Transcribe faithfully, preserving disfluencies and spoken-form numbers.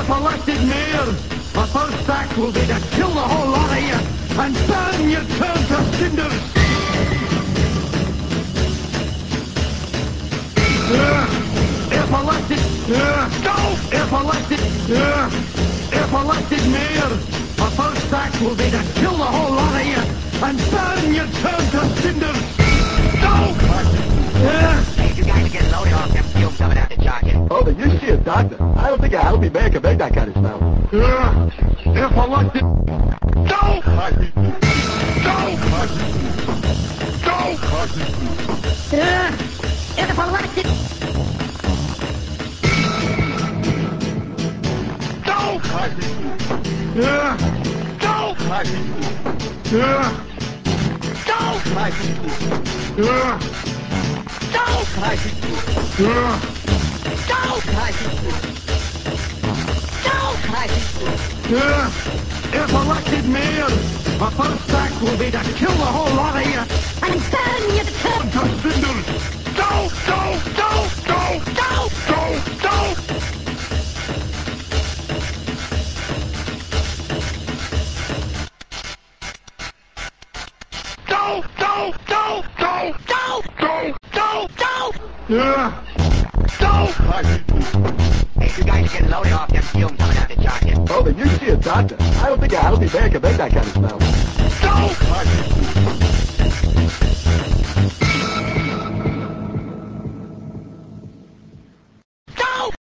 If elected mayor, my first act will be to kill the whole lot of you and burn your turn to cinders. Uh, if elected, uh, go! If elected, uh, if elected mayor, my first act will be to kill the whole lot of you and burn your turn to cinders. Go! Uh, Hey, you guys are getting loaded off them fumes coming out the jockey. Oh, then you see a doctor. I don't think a healthy man can make that kind of smell. uh, if elected, go! Go! Go! Uh, if elected, Go! Yeah. Go! Yeah. Go! Yeah. Go! Yeah. Yeah. If elected mayor, my first act will be to kill the whole lot of you and burn your turn. to cinders. Go! Go! Go! Go! Go! Go! Go! Go! Go! Go! Go! Go! Go! Go! Go! Yeah. Go! Hey, you guys are getting loaded off them fumes coming out the jockey. Oh, then you see a doctor. I don't think a healthy man can make that kind of smell. Go!